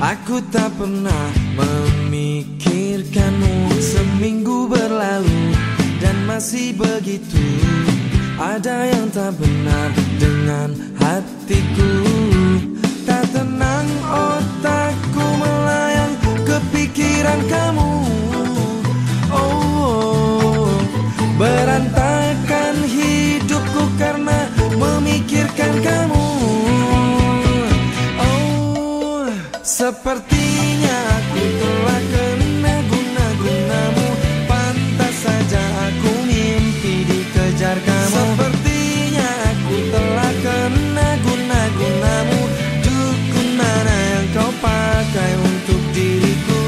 Aku tak pernah memikirkanmu. Seminggu berlalu dan masih begitu. Ada yang tak benar dengan hatiku. Tak tenang otakku melayang kepikiran kamu. Oh, berantakan hidupku karena memikirkan kamu. Oh, sepertinya aku telah kena guna-gunamu. Pantas saja aku mimpi dikejar kamu. Sepertinya aku telah kena guna-gunamu. Dukun mana yang kau pakai untuk diriku?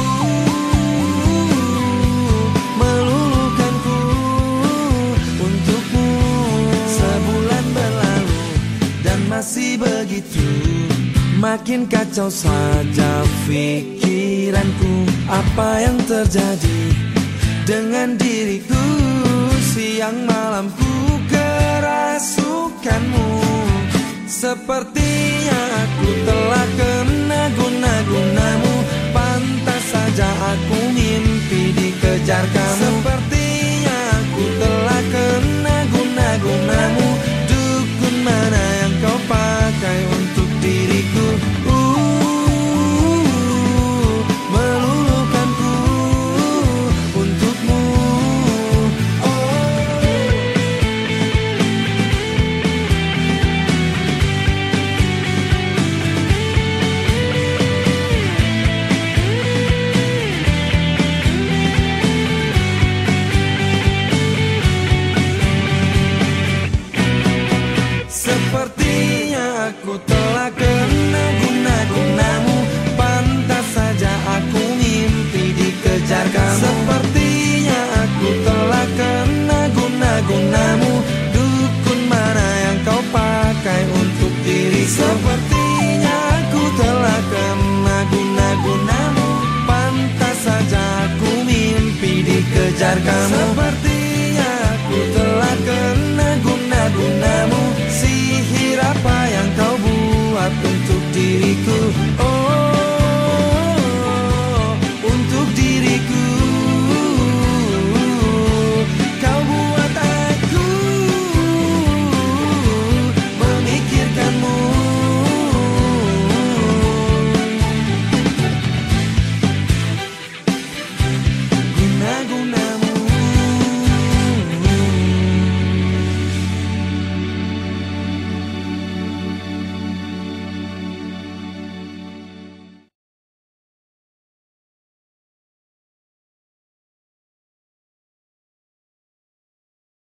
Meluluhkanku untukmu. Sebulan berlalu dan masih begitu. Makin kacau saja pikiranku. Apa yang terjadi dengan diriku? Siang malam ku kerasukanmu. Sepertinya aku telah kena guna-gunamu. Pantas saja aku mimpi dikejar kamu. Sepertinya aku telah kena guna-gunamu. Dukun mana yang kau pakai untuk diriku? Meluluhkanku untukmu. Sepertinya aku telah kena guna-gunamu. Pantas saja aku mimpi dikejar kamu. Sepertinya aku telah kena guna-gunamu. Dukun mana yang kau pakai untuk diriku? Sepertinya aku telah kena guna-gunamu. Pantas saja aku mimpi dikejar kamu. Sepertinya aku telah kena guna-gunamu. Sihir apa yang kau buat untuk diriku?